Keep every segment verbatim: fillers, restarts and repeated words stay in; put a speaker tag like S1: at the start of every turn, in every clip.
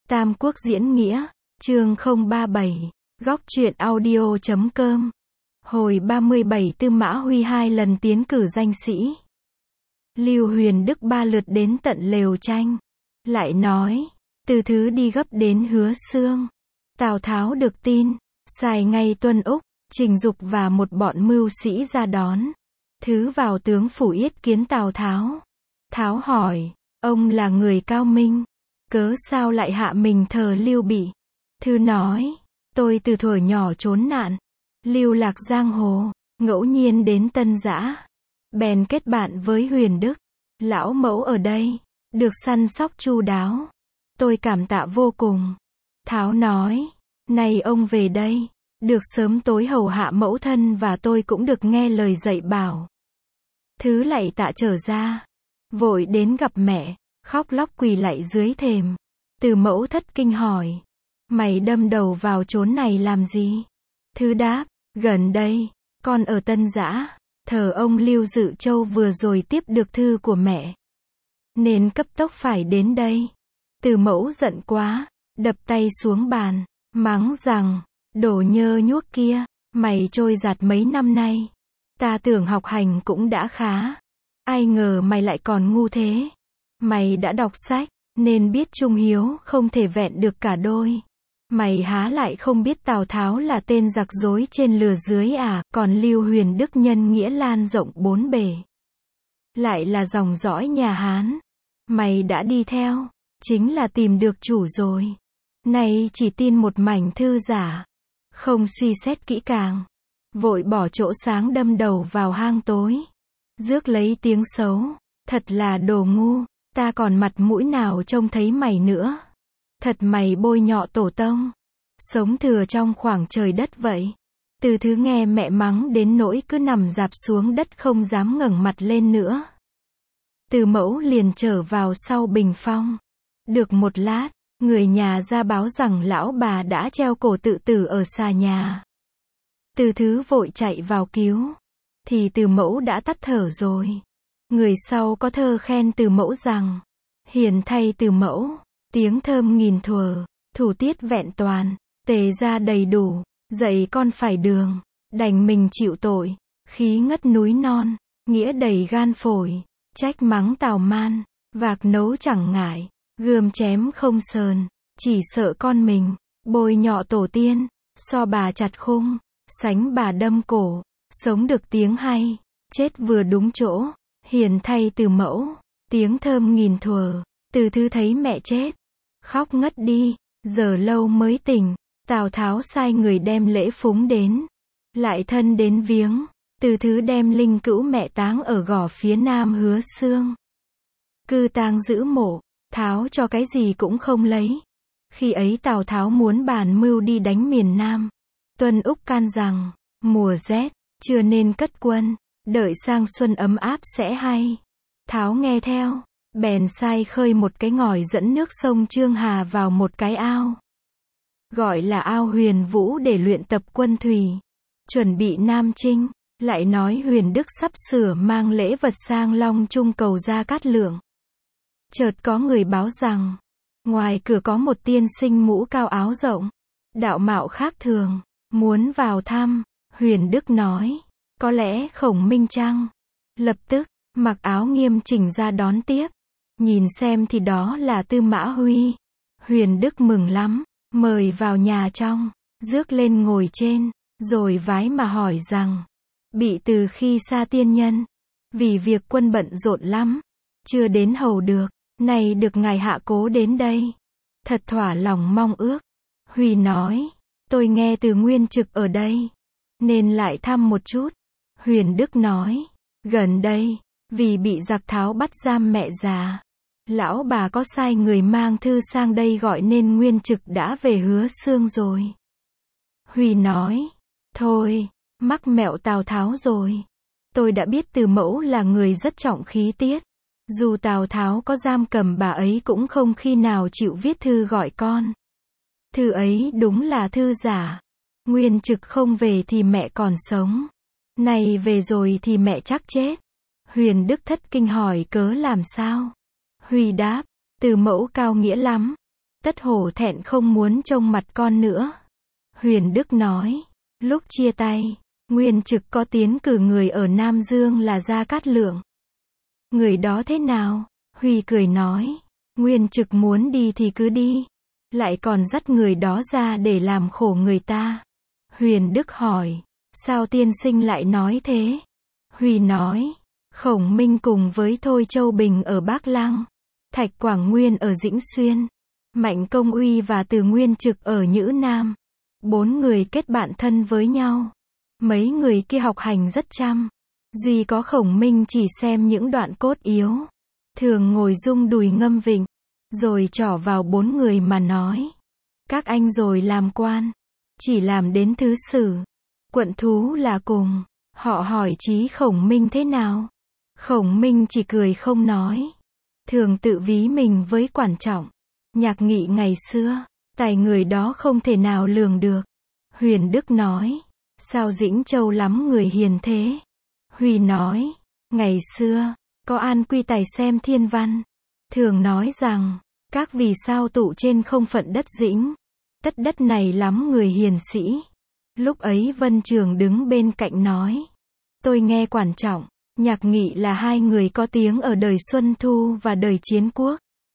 S1: Tam Quốc diễn nghĩa, chương không ba bảy, góc truyện audio chấm com. Hồi ba mươi bảy Tư Mã Huy hai lần tiến cử danh sĩ. Lưu Huyền Đức ba lượt đến tận lều tranh. Lại nói, từ thứ đi gấp đến Hứa Xương. Tào Tháo được tin, sai ngay Tuân Úc, Trình Dục và một bọn mưu sĩ ra đón. Thứ vào tướng phủ yết kiến Tào Tháo. Tháo hỏi, ông là người cao minh, cớ sao lại hạ mình thờ Lưu Bị? Thư nói, tôi từ thuở nhỏ trốn nạn, lưu lạc giang hồ, ngẫu nhiên đến Tân Giã, bèn kết bạn với Huyền Đức, lão mẫu ở đây, được săn sóc chu đáo, tôi cảm tạ vô cùng. Tháo nói, nay ông về đây, được sớm tối hầu hạ mẫu thân và tôi cũng được nghe lời dạy bảo. Thứ lạy tạ trở ra, vội đến gặp mẹ, khóc lóc quỳ lạy dưới thềm. Từ mẫu thất kinh hỏi, mày đâm đầu vào chốn này làm gì? Thứ đáp, gần đây, con ở Tân Giã, thờ ông Lưu Dự Châu vừa rồi tiếp được thư của mẹ, nên cấp tốc phải đến đây. Từ mẫu giận quá, đập tay xuống bàn, mắng rằng, đồ nhơ nhuốc kia, mày trôi giạt mấy năm nay, ta tưởng học hành cũng đã khá, ai ngờ mày lại còn ngu thế. Mày đã đọc sách, nên biết trung hiếu không thể vẹn được cả đôi. Mày há lại không biết Tào Tháo là tên giặc dối trên lừa dưới à, còn Lưu Huyền Đức nhân nghĩa lan rộng bốn bể, lại là dòng dõi nhà Hán. Mày đã đi theo, chính là tìm được chủ rồi. Nay chỉ tin một mảnh thư giả, không suy xét kỹ càng, vội bỏ chỗ sáng đâm đầu vào hang tối, rước lấy tiếng xấu, thật là đồ ngu. Ta còn mặt mũi nào trông thấy mày nữa. Thật mày bôi nhọ tổ tông, sống thừa trong khoảng trời đất vậy. Từ thứ nghe mẹ mắng đến nỗi cứ nằm dạp xuống đất không dám ngẩng mặt lên nữa. Từ mẫu liền trở vào sau bình phong. Được một lát, người nhà ra báo rằng lão bà đã treo cổ tự tử ở xà nhà. Từ thứ vội chạy vào cứu, thì từ mẫu đã tắt thở rồi. Người sau có thơ khen từ mẫu rằng, hiền thay từ mẫu, tiếng thơm nghìn thuở, thủ tiết vẹn toàn, tề ra đầy đủ, dạy con phải đường, đành mình chịu tội, khí ngất núi non, nghĩa đầy gan phổi, trách mắng Tào Man, vạc nấu chẳng ngại, gươm chém không sờn, chỉ sợ con mình, bôi nhọ tổ tiên, so bà chặt khung, sánh bà đâm cổ, sống được tiếng hay, chết vừa đúng chỗ. Hiền thay từ mẫu, tiếng thơm nghìn thuở, từ thứ thấy mẹ chết, khóc ngất đi, giờ lâu mới tỉnh. Tào Tháo sai người đem lễ phúng đến, lại thân đến viếng, từ thứ đem linh cữu mẹ táng ở gò phía nam Hứa Xương. Cư tang giữ mộ, Tháo cho cái gì cũng không lấy. Khi ấy Tào Tháo muốn bàn mưu đi đánh miền Nam. Tuân Úc can rằng, mùa rét, chưa nên cất quân. Đợi sang xuân ấm áp sẽ hay. Tháo nghe theo, bèn sai khơi một cái ngòi dẫn nước sông Trương Hà vào một cái ao, gọi là ao Huyền Vũ để luyện tập quân thủy, chuẩn bị Nam chinh. Lại nói Huyền Đức sắp sửa mang lễ vật sang Long Trung cầu Gia Cát Lượng. Chợt có người báo rằng, ngoài cửa có một tiên sinh mũ cao áo rộng, đạo mạo khác thường, muốn vào thăm. Huyền Đức nói, có lẽ Khổng Minh chăng? Lập tức, mặc áo nghiêm chỉnh ra đón tiếp. Nhìn xem thì đó là Tư Mã Huy. Huyền Đức mừng lắm, mời vào nhà trong, rước lên ngồi trên, rồi vái mà hỏi rằng, bị từ khi xa tiên nhân, vì việc quân bận rộn lắm, chưa đến hầu được, nay được ngài hạ cố đến đây, thật thỏa lòng mong ước. Huy nói, tôi nghe từ Nguyên Trực ở đây, nên lại thăm một chút. Huyền Đức nói, gần đây, vì bị giặc Tháo bắt giam mẹ già, lão bà có sai người mang thư sang đây gọi nên Nguyên Trực đã về Hứa Xương rồi. Huy nói, thôi, mắc mẹo Tào Tháo rồi. Tôi đã biết từ mẫu là người rất trọng khí tiết. Dù Tào Tháo có giam cầm bà ấy cũng không khi nào chịu viết thư gọi con. Thư ấy đúng là thư giả. Nguyên Trực không về thì mẹ còn sống. Này về rồi thì mẹ chắc chết. Huyền Đức thất kinh hỏi cớ làm sao? Huy đáp, từ mẫu cao nghĩa lắm. Tất hổ thẹn không muốn trông mặt con nữa. Huyền Đức nói, lúc chia tay, Nguyên Trực có tiến cử người ở Nam Dương là Gia Cát Lượng. Người đó thế nào? Huy cười nói, Nguyên Trực muốn đi thì cứ đi, lại còn dắt người đó ra để làm khổ người ta. Huyền Đức hỏi, sao tiên sinh lại nói thế? Huy nói, Khổng Minh cùng với Thôi Châu Bình ở Bắc Lăng, Thạch Quảng Nguyên ở Dĩnh Xuyên, Mạnh Công Uy và Từ Nguyên Trực ở Nhữ Nam. Bốn người kết bạn thân với nhau. Mấy người kia học hành rất chăm. Duy có Khổng Minh chỉ xem những đoạn cốt yếu. Thường ngồi rung đùi ngâm vịnh. Rồi trỏ vào bốn người mà nói. Các anh rồi làm quan. Chỉ làm đến thứ sử. Quận thú là cùng. Họ hỏi chí Khổng Minh thế nào? Khổng Minh chỉ cười không nói. Thường tự ví mình với Quản Trọng. Nhạc Nghị ngày xưa, tài người đó không thể nào lường được. Huyền Đức nói, sao Dĩnh Châu lắm người hiền thế? Huy nói, ngày xưa, có An Quy tài xem thiên văn. Thường nói rằng, các vì sao tụ trên không phận đất Dĩnh. Tất đất này lắm người hiền sĩ. Lúc ấy Vân Trường đứng bên cạnh nói, tôi nghe Quản Trọng, Nhạc Nghị là hai người có tiếng ở đời Xuân Thu và đời Chiến Quốc.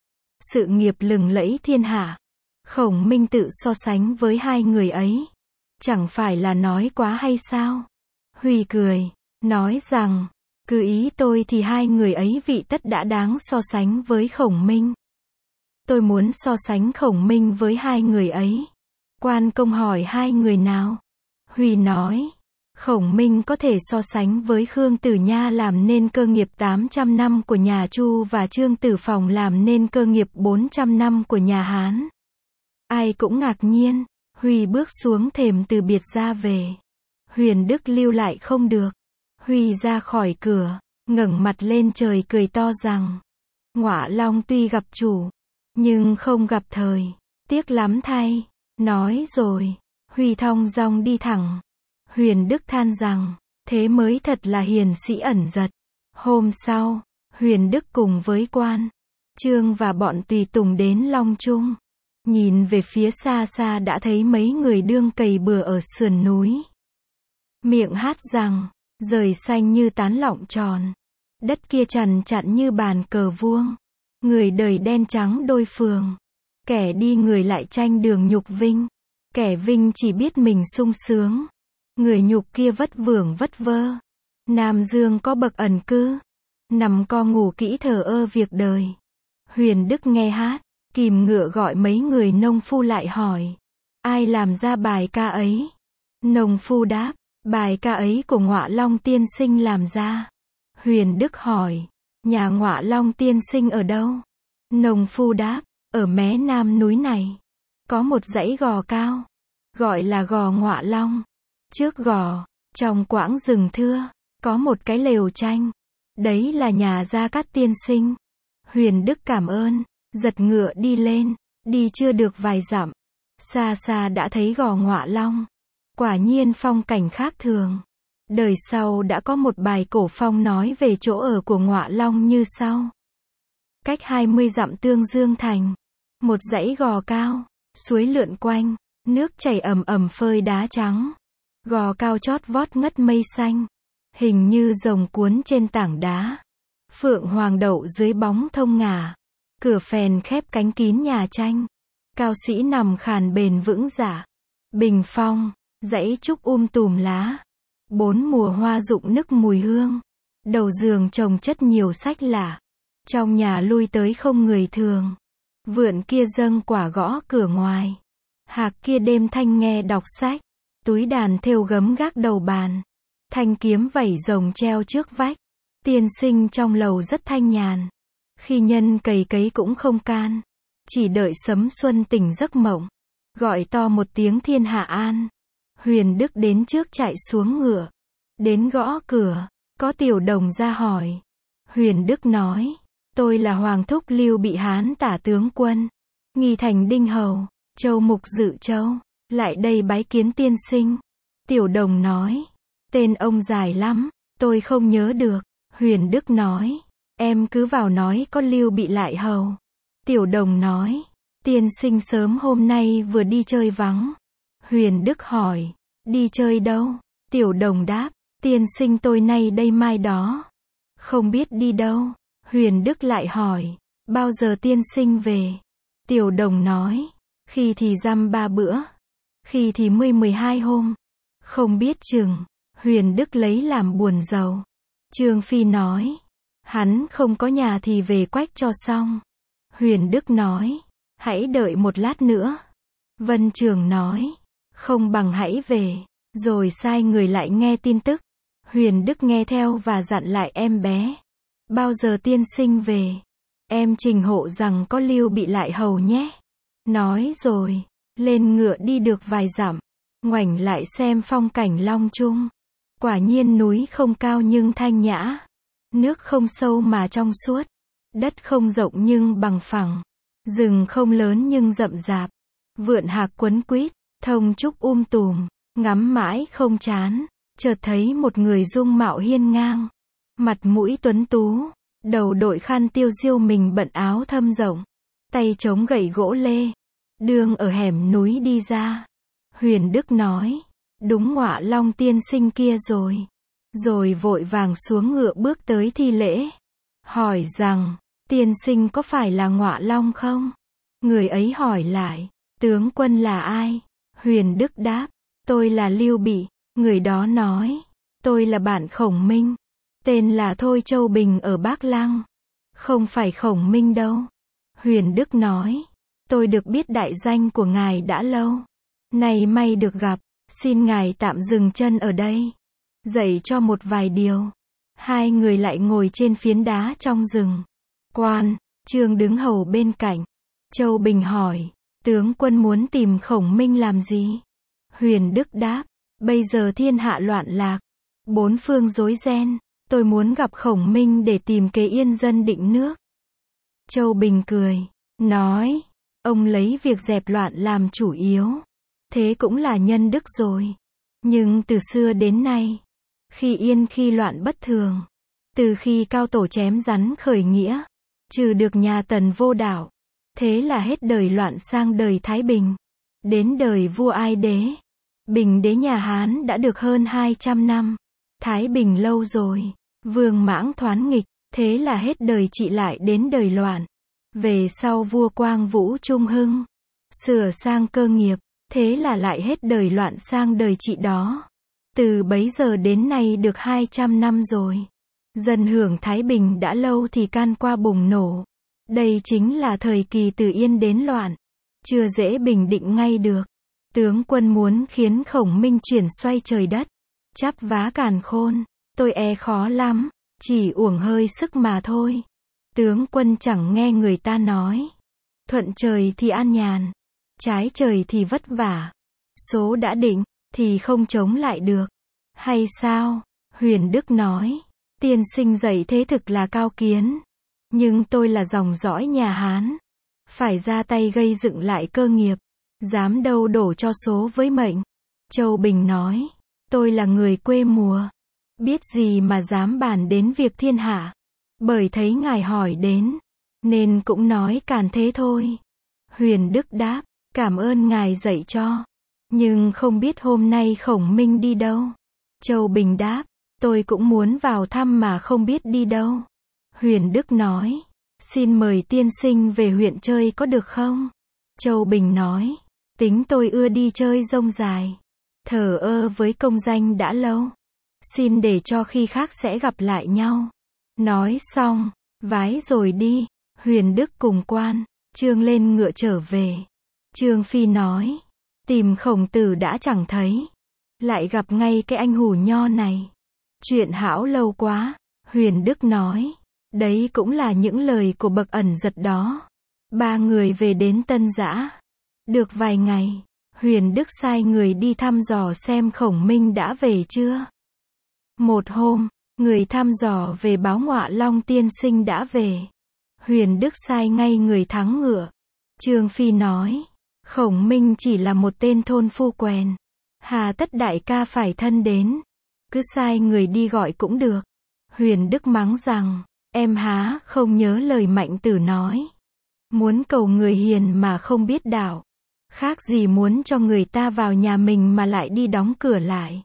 S1: Sự nghiệp lừng lẫy thiên hạ. Khổng Minh tự so sánh với hai người ấy. Chẳng phải là nói quá hay sao? Huy cười, nói rằng, cứ ý tôi thì hai người ấy vị tất đã đáng so sánh với Khổng Minh. Tôi muốn so sánh Khổng Minh với hai người ấy. Quan Công hỏi hai người nào? Huy nói, Khổng Minh có thể so sánh với Khương Tử Nha làm nên cơ nghiệp tám trăm năm của nhà Chu và Trương Tử Phòng làm nên cơ nghiệp bốn trăm năm của nhà Hán. Ai cũng ngạc nhiên. Huy bước xuống thềm từ biệt ra về. Huyền Đức lưu lại không được. Huy ra khỏi cửa, ngẩng mặt lên trời cười to rằng, Ngọa Long tuy gặp chủ, nhưng không gặp thời. Tiếc lắm thay. Nói rồi, Huy thong dong đi thẳng. Huyền Đức than rằng, thế mới thật là hiền sĩ ẩn giật. Hôm sau, Huyền Đức cùng với Quan, Trương và bọn tùy tùng đến Long Trung. Nhìn về phía xa xa đã thấy mấy người đương cày bừa ở sườn núi. Miệng hát rằng, rời xanh như tán lọng tròn. Đất kia trằn chặn như bàn cờ vuông. Người đời đen trắng đôi phường. Kẻ đi người lại tranh đường nhục vinh. Kẻ vinh chỉ biết mình sung sướng. Người nhục kia vất vưởng vất vơ. Nam Dương có bậc ẩn cư. Nằm co ngủ kỹ thờ ơ việc đời. Huyền Đức nghe hát, kìm ngựa gọi mấy người nông phu lại hỏi. Ai làm ra bài ca ấy? Nông phu đáp, bài ca ấy của Ngọa Long tiên sinh làm ra. Huyền Đức hỏi, nhà Ngọa Long tiên sinh ở đâu? Nông phu đáp, ở mé nam núi này. Có một dãy gò cao, gọi là gò Ngọa Long. Trước gò, trong quãng rừng thưa, có một cái lều tranh. Đấy là nhà Gia Cát tiên sinh. Huyền Đức cảm ơn, giật ngựa đi lên, đi chưa được vài dặm. Xa xa đã thấy gò Ngọa Long. Quả nhiên phong cảnh khác thường. Đời sau đã có một bài cổ phong nói về chỗ ở của Ngọa Long như sau. Cách hai mươi dặm Tương Dương thành. Một dãy gò cao, suối lượn quanh, nước chảy ầm ầm phơi đá trắng. Gò cao chót vót ngất mây xanh. Hình như rồng cuốn trên tảng đá. Phượng hoàng đậu dưới bóng thông ngả. Cửa phèn khép cánh kín nhà tranh. Cao sĩ nằm khàn bền vững dạ. Bình phong, dãy trúc um tùm lá. Bốn mùa hoa rụng nức mùi hương. Đầu giường trồng chất nhiều sách lạ. Trong nhà lui tới không người thường. Vượn kia dâng quả gõ cửa ngoài. Hạc kia đêm thanh nghe đọc sách. Túi đàn thêu gấm gác đầu bàn. Thanh kiếm vẩy rồng treo trước vách. Tiên sinh trong lầu rất thanh nhàn. Khi nhân cày cấy cũng không can. Chỉ đợi sấm xuân tỉnh giấc mộng. Gọi to một tiếng thiên hạ an. Huyền Đức đến trước chạy xuống ngựa. Đến gõ cửa. Có tiểu đồng ra hỏi. Huyền Đức nói. Tôi là Hoàng Thúc Lưu Bị Hán tả tướng quân. Nghi thành Đinh Hầu. Châu Mục Dự Châu. Lại đây bái kiến tiên sinh. Tiểu đồng nói. Tên ông dài lắm. Tôi không nhớ được. Huyền Đức nói. Em cứ vào nói có Lưu Bị lại hầu. Tiểu đồng nói. Tiên sinh sớm hôm nay vừa đi chơi vắng. Huyền Đức hỏi, đi chơi đâu? Tiểu Đồng đáp, tiên sinh tôi nay đây mai đó. Không biết đi đâu. Huyền Đức lại hỏi, bao giờ tiên sinh về? Tiểu Đồng nói, khi thì dăm ba bữa, khi thì mươi mười hai hôm. Không biết chừng. Huyền Đức lấy làm buồn rầu. Trương Phi nói, hắn không có nhà thì về quách cho xong. Huyền Đức nói, hãy đợi một lát nữa. Vân Trường nói, không bằng hãy về, rồi sai người lại nghe tin tức. Huyền Đức nghe theo và dặn lại em bé. Bao giờ tiên sinh về? Em trình hộ rằng có Lưu Bị lại hầu nhé. Nói rồi, lên ngựa đi được vài dặm, ngoảnh lại xem phong cảnh Long Trung. Quả nhiên núi không cao nhưng thanh nhã, nước không sâu mà trong suốt, đất không rộng nhưng bằng phẳng, rừng không lớn nhưng rậm rạp, vượn hạc quấn quýt, thông trúc um tùm, ngắm mãi không chán. Chợt thấy một người dung mạo hiên ngang, mặt mũi tuấn tú, đầu đội khăn tiêu diêu, mình bận áo thâm rộng, tay chống gậy gỗ lê, đương ở hẻm núi đi ra. Huyền Đức nói, đúng Ngọa Long tiên sinh kia rồi. Rồi vội vàng xuống ngựa bước tới thi lễ, hỏi rằng, tiên sinh có phải là Ngọa Long không? Người ấy hỏi lại, tướng quân là ai? Huyền Đức đáp, tôi là Lưu Bị. Người đó nói, tôi là bạn Khổng Minh, tên là Thôi Châu Bình ở Bác Lăng. Không phải Khổng Minh đâu. Huyền Đức nói, tôi được biết đại danh của ngài đã lâu, nay may được gặp, xin ngài tạm dừng chân ở đây, dạy cho một vài điều. Hai người lại ngồi trên phiến đá trong rừng. Quan Trương đứng hầu bên cạnh. Châu Bình hỏi, tướng quân muốn tìm Khổng Minh làm gì? Huyền Đức đáp, bây giờ thiên hạ loạn lạc, bốn phương rối ren, tôi muốn gặp Khổng Minh để tìm kế yên dân định nước. Châu Bình cười, nói, ông lấy việc dẹp loạn làm chủ yếu, thế cũng là nhân đức rồi. Nhưng từ xưa đến nay, khi yên khi loạn bất thường, từ khi cao tổ chém rắn khởi nghĩa, trừ được nhà Tần vô đạo, thế là hết đời loạn sang đời Thái Bình. Đến đời vua Ai Đế, Bình đế nhà Hán đã được hơn hai trăm năm. Thái Bình lâu rồi, Vương Mãng thoán nghịch, thế là hết đời Trị lại đến đời loạn. Về sau vua Quang Vũ Trung Hưng, sửa sang cơ nghiệp, thế là lại hết đời loạn sang đời Trị đó. Từ bấy giờ đến nay được hai trăm năm rồi. Dân hưởng Thái Bình đã lâu thì can qua bùng nổ. Đây chính là thời kỳ từ yên đến loạn. Chưa dễ bình định ngay được. Tướng quân muốn khiến Khổng Minh chuyển xoay trời đất, chắp vá càn khôn, tôi e khó lắm, chỉ uổng hơi sức mà thôi. Tướng quân chẳng nghe người ta nói, thuận trời thì an nhàn, trái trời thì vất vả. Số đã định, thì không chống lại được. Hay sao? Huyền Đức nói, tiên sinh dạy thế thực là cao kiến. Nhưng tôi là dòng dõi nhà Hán, phải ra tay gây dựng lại cơ nghiệp, dám đâu đổ cho số với mệnh. Châu Bình nói, tôi là người quê mùa, biết gì mà dám bàn đến việc thiên hạ. Bởi thấy ngài hỏi đến, nên cũng nói càn thế thôi. Huyền Đức đáp, cảm ơn ngài dạy cho, nhưng không biết hôm nay Khổng Minh đi đâu. Châu Bình đáp, tôi cũng muốn vào thăm mà không biết đi đâu. Huyền Đức nói, xin mời tiên sinh về huyện chơi có được không? Châu Bình nói, tính tôi ưa đi chơi rông dài, thờ ơ với công danh đã lâu, xin để cho khi khác sẽ gặp lại nhau. Nói xong, vái rồi đi. Huyền Đức cùng Quan Trương lên ngựa trở về. Trương Phi nói, tìm Khổng tử đã chẳng thấy, lại gặp ngay cái anh hủ nho này. Chuyện hão lâu quá. Huyền Đức nói, đấy cũng là những lời của bậc ẩn giật đó. Ba người về đến Tân Giã. Được vài ngày, Huyền Đức sai người đi thăm dò xem Khổng Minh đã về chưa. Một hôm, người thăm dò về báo Ngọa Long tiên sinh đã về. Huyền Đức sai ngay người thắng ngựa. Trương Phi nói, Khổng Minh chỉ là một tên thôn phu quèn, hà tất đại ca phải thân đến, cứ sai người đi gọi cũng được. Huyền Đức mắng rằng, em há không nhớ lời Mạnh Tử nói, Muốn cầu người hiền mà không biết đạo. Khác gì muốn cho người ta vào nhà mình mà lại đi đóng cửa lại.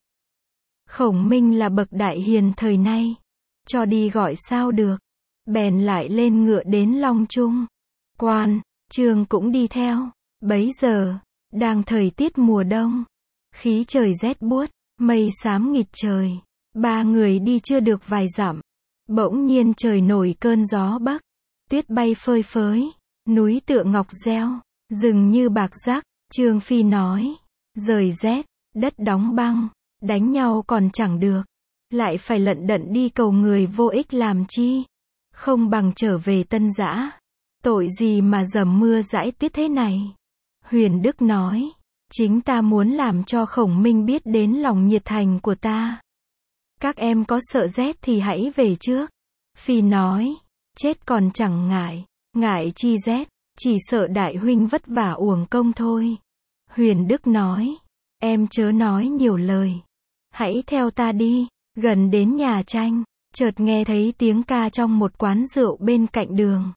S1: Khổng Minh là bậc đại hiền thời nay. Cho đi gọi sao được. Bèn lại lên ngựa đến Long Trung. Quan, Trương cũng đi theo. Bấy giờ, đang thời tiết mùa đông. Khí trời rét buốt, mây xám nghịt trời. Ba người đi chưa được vài dặm. Bỗng nhiên trời nổi cơn gió bắc. Tuyết bay phơi phới. Núi tựa ngọc reo. Rừng như bạc rác. Trương Phi nói. Rời rét, đất đóng băng. Đánh nhau còn chẳng được. Lại phải lận đận đi cầu người vô ích làm chi. Không bằng trở về Tân Dã. Tội gì mà dầm mưa dãi tuyết thế này. Huyền Đức nói. Chính ta muốn làm cho Khổng Minh biết đến lòng nhiệt thành của ta. Các em có sợ rét thì hãy về trước. Phi nói. Chết còn chẳng ngại. Ngại chi rét. Chỉ sợ đại huynh vất vả uổng công thôi. Huyền Đức nói. Em chớ nói nhiều lời. Hãy theo ta đi. Gần đến nhà tranh. Chợt nghe thấy tiếng ca trong một quán rượu bên cạnh đường.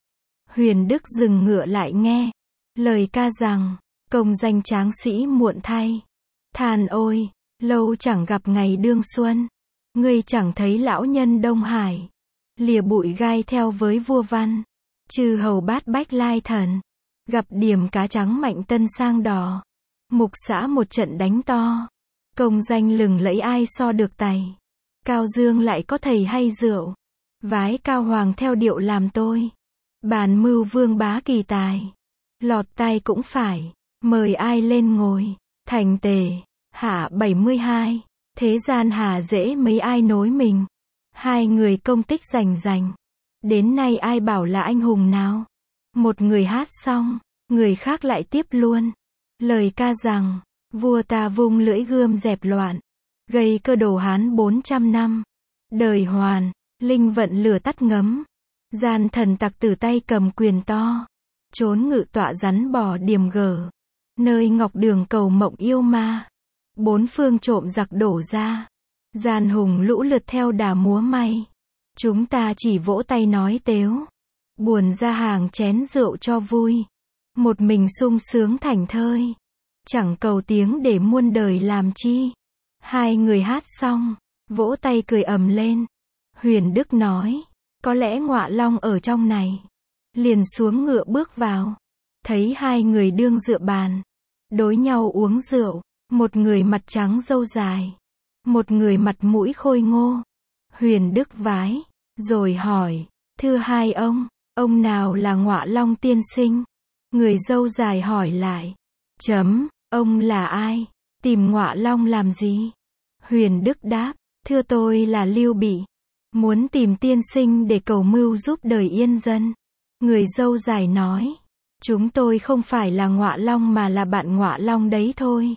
S1: Huyền Đức dừng ngựa lại nghe. Lời ca rằng. Công danh tráng sĩ muộn thay. Than ôi. Lâu chẳng gặp ngày đương xuân. Ngươi chẳng thấy lão nhân Đông Hải. Lìa bụi gai theo với vua văn. Chư hầu bát bách lai thần. Gặp điểm cá trắng mạnh tân sang đỏ. Mục xã một trận đánh to. Công danh lừng lẫy ai so được tài. Cao Dương lại có thầy hay rượu. Vái Cao Hoàng theo điệu làm tôi. Bàn mưu vương bá kỳ tài. Lọt tai cũng phải. Mời ai lên ngồi. Thành tề. Hạ bảy mươi hai. Thế gian hà dễ mấy ai nối mình. Hai người công tích rành rành. Đến nay ai bảo là anh hùng nào. Một người hát xong. Người khác lại tiếp luôn. Lời ca rằng. Vua ta vung lưỡi gươm dẹp loạn. Gây cơ đồ Hán bốn trăm năm. Đời hoàn. Linh vận lửa tắt ngấm. Gian thần tặc từ tay cầm quyền to. Trốn ngự tọa rắn bò điềm gở. Nơi ngọc đường cầu mộng yêu ma. Bốn phương trộm giặc đổ ra. Gian hùng lũ lượt theo đà múa may. Chúng ta chỉ vỗ tay nói tếu. Buồn ra hàng chén rượu cho vui. Một mình sung sướng thảnh thơi. Chẳng cầu tiếng để muôn đời làm chi. Hai người hát xong. Vỗ tay cười ầm lên. Huyền Đức nói. Có lẽ Ngọa Long ở trong này. Liền xuống ngựa bước vào. Thấy hai người đương dựa bàn. Đối nhau uống rượu. Một người mặt trắng râu dài. Một người mặt mũi khôi ngô. Huyền Đức vái. Rồi hỏi. Thưa hai ông. Ông nào là Ngọa Long tiên sinh? Người râu dài hỏi lại. Chấm. Ông là ai? Tìm Ngọa Long làm gì? Huyền Đức đáp. Thưa tôi là Lưu Bị. Muốn tìm tiên sinh để cầu mưu giúp đời yên dân. Người râu dài nói. Chúng tôi không phải là Ngọa Long mà là bạn Ngọa Long đấy thôi.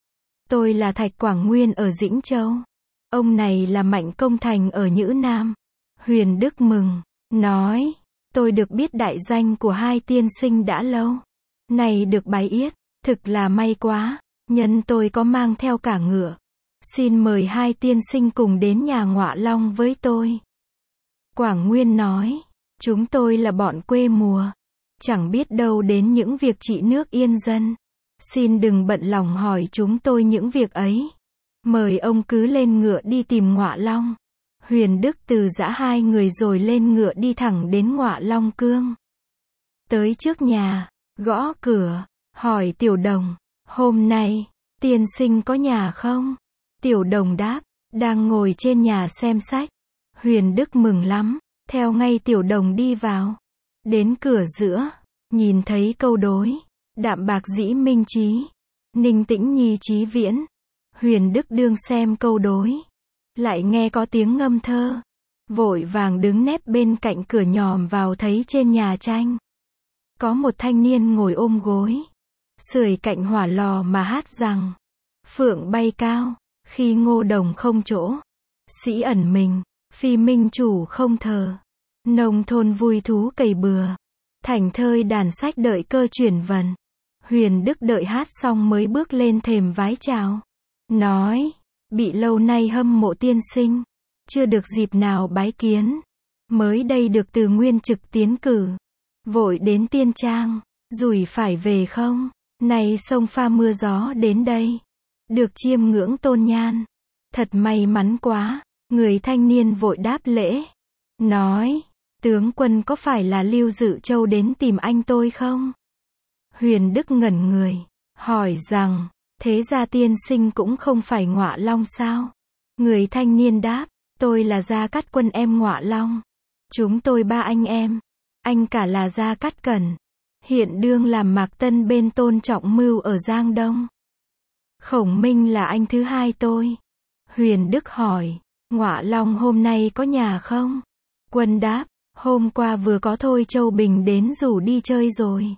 S1: Tôi là Thạch Quảng Nguyên ở Dĩnh Châu. Ông này là Mạnh Công Thành ở Nhữ Nam. Huyền Đức mừng. Nói. Tôi được biết đại danh của hai tiên sinh đã lâu. Này được bái yết. Thực là may quá. Nhân tôi có mang theo cả ngựa. Xin mời hai tiên sinh cùng đến nhà Ngọa Long với tôi. Quảng Nguyên nói. Chúng tôi là bọn quê mùa. Chẳng biết đâu đến những việc trị nước yên dân. Xin đừng bận lòng hỏi chúng tôi những việc ấy. Mời ông cứ lên ngựa đi tìm Ngọa Long. Huyền Đức từ giã hai người rồi lên ngựa đi thẳng đến Ngọa Long Cương. Tới trước nhà, gõ cửa, hỏi Tiểu Đồng. Hôm nay, tiên sinh có nhà không? Tiểu Đồng đáp. Đang ngồi trên nhà xem sách. Huyền Đức mừng lắm. Theo ngay Tiểu Đồng đi vào. Đến cửa giữa. Nhìn thấy câu đối. Đạm bạc dĩ minh trí. Ninh tĩnh nhi trí viễn. Huyền Đức đương xem câu đối. Lại nghe có tiếng ngâm thơ. Vội vàng đứng nép bên cạnh cửa nhòm vào thấy trên nhà tranh. Có một thanh niên ngồi ôm gối. Sưởi cạnh hỏa lò mà hát rằng. Phượng bay cao. Khi ngô đồng không chỗ. Sĩ ẩn mình. Phi minh chủ không thờ. Nông thôn vui thú cày bừa. Thành thơi đàn sách đợi cơ chuyển vần. Huyền Đức đợi hát xong mới bước lên thềm vái chào. Nói. Bị lâu nay hâm mộ tiên sinh. Chưa được dịp nào bái kiến. Mới đây được từ Nguyên Trực tiến cử. Vội đến Tiên Trang, rủi phải về không? Này sông pha mưa gió đến đây. Được chiêm ngưỡng tôn nhan. Thật may mắn quá. Người thanh niên vội đáp lễ. Nói, tướng quân có phải là Lưu Dự Châu đến tìm anh tôi không? Huyền Đức ngẩn người, hỏi rằng, thế ra tiên sinh cũng không phải Ngọa Long sao? Người thanh niên đáp, tôi là Gia Cát Quân em Ngọa Long. Chúng tôi ba anh em. Anh cả là Gia Cát Cẩn. Hiện đương làm Mạc Tân bên Tôn Trọng Mưu ở Giang Đông. Khổng Minh là anh thứ hai tôi. Huyền Đức hỏi, Ngọa Long hôm nay có nhà không? Quân đáp, hôm qua vừa có Thôi Châu Bình đến rủ đi chơi rồi.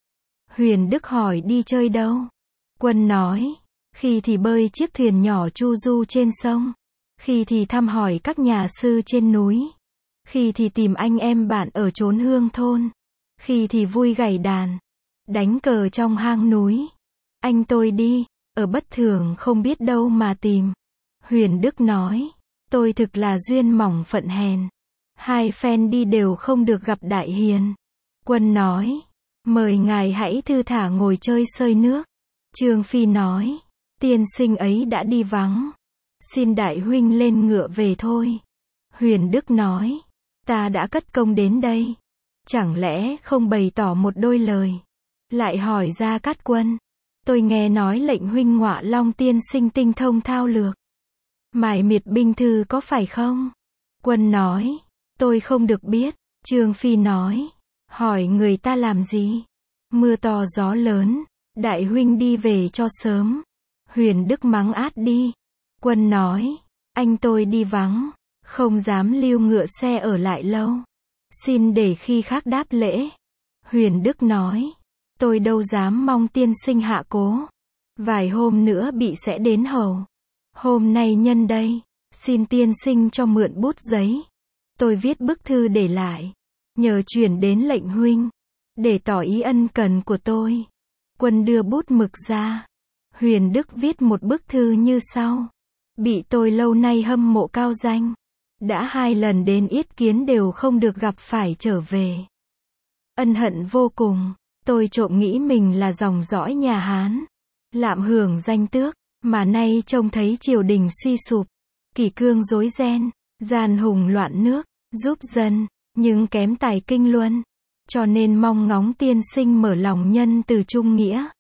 S1: Huyền Đức hỏi đi chơi đâu? Quân nói, khi thì bơi chiếc thuyền nhỏ chu du trên sông, khi thì thăm hỏi các nhà sư trên núi, khi thì tìm anh em bạn ở chốn hương thôn, khi thì vui gảy đàn, đánh cờ trong hang núi. Anh tôi đi, ở bất thường không biết đâu mà tìm. Huyền Đức nói, tôi thực là duyên mỏng phận hèn. Hai phen đi đều không được gặp đại hiền. Quân nói, mời ngài hãy thư thả ngồi chơi sơi nước. Trương Phi nói, tiên sinh ấy đã đi vắng. Xin đại huynh lên ngựa về thôi. Huyền Đức nói, ta đã cất công đến đây. Chẳng lẽ không bày tỏ một đôi lời. Lại hỏi Gia Cát Quân, tôi nghe nói lệnh huynh Ngọa Long tiên sinh tinh thông thao lược. Mải miệt binh thư có phải không? Quân nói, tôi không được biết. Trương Phi nói, hỏi người ta làm gì? Mưa to gió lớn, đại huynh đi về cho sớm. Huyền Đức mắng át đi. Quân nói, anh tôi đi vắng, không dám lưu ngựa xe ở lại lâu. Xin để khi khác đáp lễ. Huyền Đức nói, tôi đâu dám mong tiên sinh hạ cố. Vài hôm nữa bị sẽ đến hầu. Hôm nay nhân đây, xin tiên sinh cho mượn bút giấy. Tôi viết bức thư để lại, nhờ chuyển đến lệnh huynh, để tỏ ý ân cần của tôi. Quân đưa bút mực ra. Huyền Đức viết một bức thư như sau. Bị tôi lâu nay hâm mộ cao danh. Đã hai lần đến yết kiến đều không được gặp phải trở về. Ân hận vô cùng. Tôi trộm nghĩ mình là dòng dõi nhà Hán. Lạm hưởng danh tước. Mà nay trông thấy triều đình suy sụp. Kỷ cương rối ren. Gian hùng loạn nước. Giúp dân. Nhưng kém tài kinh luân. Cho nên mong ngóng tiên sinh mở lòng nhân từ trung nghĩa.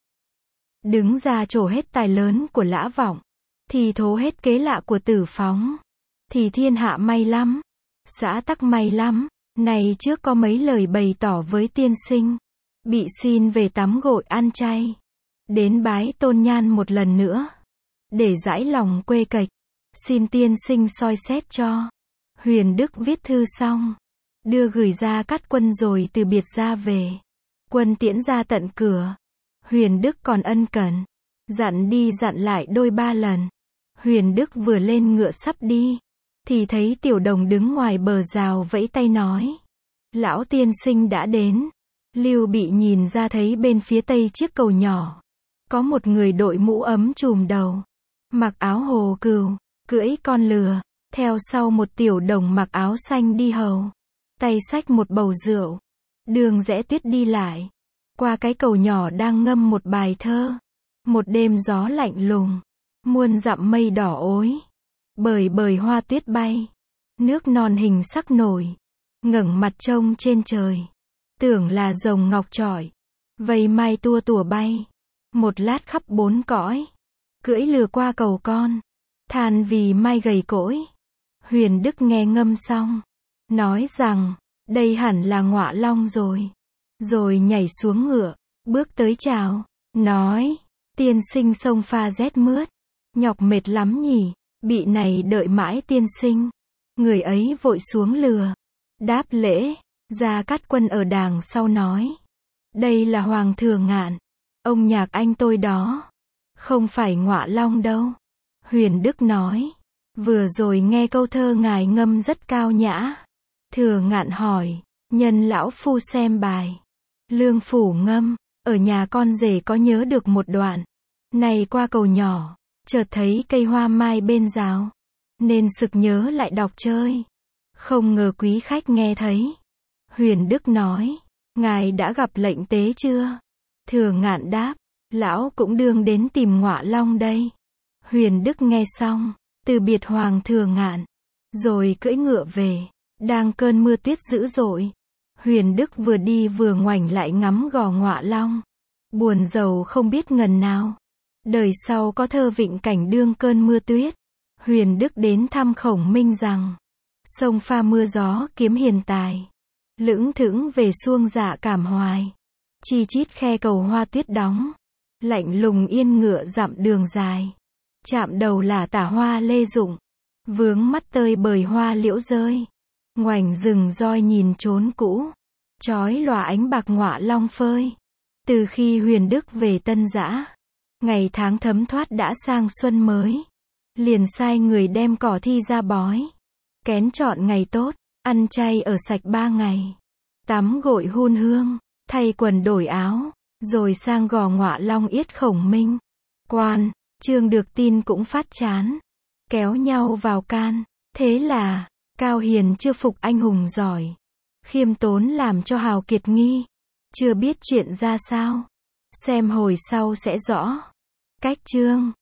S1: Đứng ra trổ hết tài lớn của Lã Vọng. Thì thố hết kế lạ của Tử Phóng. Thì thiên hạ may lắm. Xã tắc may lắm. Này trước có mấy lời bày tỏ với tiên sinh. Bị xin về tắm gội ăn chay. Đến bái tôn nhan một lần nữa. Để giải lòng quê cạch. Xin tiên sinh soi xét cho. Huyền Đức viết thư xong. Đưa gửi Gia Cát Quân rồi từ biệt ra về. Quân tiễn ra tận cửa. Huyền Đức còn ân cần. Dặn đi dặn lại đôi ba lần. Huyền Đức vừa lên ngựa sắp đi. Thì thấy Tiểu Đồng đứng ngoài bờ rào vẫy tay nói. Lão tiên sinh đã đến. Lưu Bị nhìn ra thấy bên phía tây chiếc cầu nhỏ. Có một người đội mũ ấm trùm đầu. Mặc áo hồ cừu, cưỡi con lừa. Theo sau một Tiểu Đồng mặc áo xanh đi hầu. Tay xách một bầu rượu. Đường rẽ tuyết đi lại. Qua cái cầu nhỏ đang ngâm một bài thơ. Một đêm gió lạnh lùng. Muôn dặm mây đỏ ối. Bời bời hoa tuyết bay. Nước non hình sắc nổi. Ngẩng mặt trông trên trời. Tưởng là rồng ngọc trọi. Vây mai tua tủa bay. Một lát khắp bốn cõi. Cưỡi lừa qua cầu con. Than vì mai gầy cỗi. Huyền Đức nghe ngâm xong. Nói rằng, đây hẳn là Ngọa Long rồi. Rồi nhảy xuống ngựa. Bước tới chào. Nói, tiên sinh sông pha rét mướt. Nhọc mệt lắm nhỉ. Bị này đợi mãi tiên sinh. Người ấy vội xuống lừa. Đáp lễ. Gia Cát Quân ở đàng sau nói. Đây là Hoàng Thừa Ngạn. Ông nhạc anh tôi đó. Không phải Ngọa Long đâu. Huyền Đức nói. Vừa rồi nghe câu thơ ngài ngâm rất cao nhã. Thừa Ngạn hỏi. Nhân lão phu xem bài. Lương phủ ngâm. Ở nhà con rể có nhớ được một đoạn. Này qua cầu nhỏ. Chợt thấy cây hoa mai bên rào. Nên sực nhớ lại đọc chơi. Không ngờ quý khách nghe thấy. Huyền Đức nói. Ngài đã gặp lệnh tế chưa? Thừa Ngạn đáp, lão cũng đương đến tìm Ngọa Long đây. Huyền Đức nghe xong, từ biệt Hoàng Thừa Ngạn, rồi cưỡi ngựa về. Đang cơn mưa tuyết dữ dội, Huyền Đức vừa đi vừa ngoảnh lại ngắm gò Ngọa Long. Buồn rầu không biết ngần nào. Đời sau có thơ vịnh cảnh đương cơn mưa tuyết. Huyền Đức đến thăm Khổng Minh rằng, sông pha mưa gió kiếm hiền tài. Lững thững về xuông dạ cảm hoài. Chi chít khe cầu hoa tuyết đóng. Lạnh lùng yên ngựa dặm đường dài. Chạm đầu là tả hoa lê rụng. Vướng mắt tơi bời hoa liễu rơi. Ngoảnh rừng roi nhìn trốn cũ. Chói lòa ánh bạc Ngọa Long phơi. Từ khi Huyền Đức về Tân Dã, ngày tháng thấm thoát đã sang xuân mới. Liền sai người đem cỏ thi ra bói. Kén chọn ngày tốt, ăn chay ở sạch ba ngày. Tắm gội hun hương, thay quần đổi áo, rồi sang gò Ngọa Long yết Khổng Minh. Quan, Trương được tin cũng phát chán. Kéo nhau vào can. Thế là, Cao Hiền chưa phục anh hùng giỏi. Khiêm tốn làm cho hào kiệt nghi. Chưa biết chuyện ra sao. Xem hồi sau sẽ rõ. Cách chương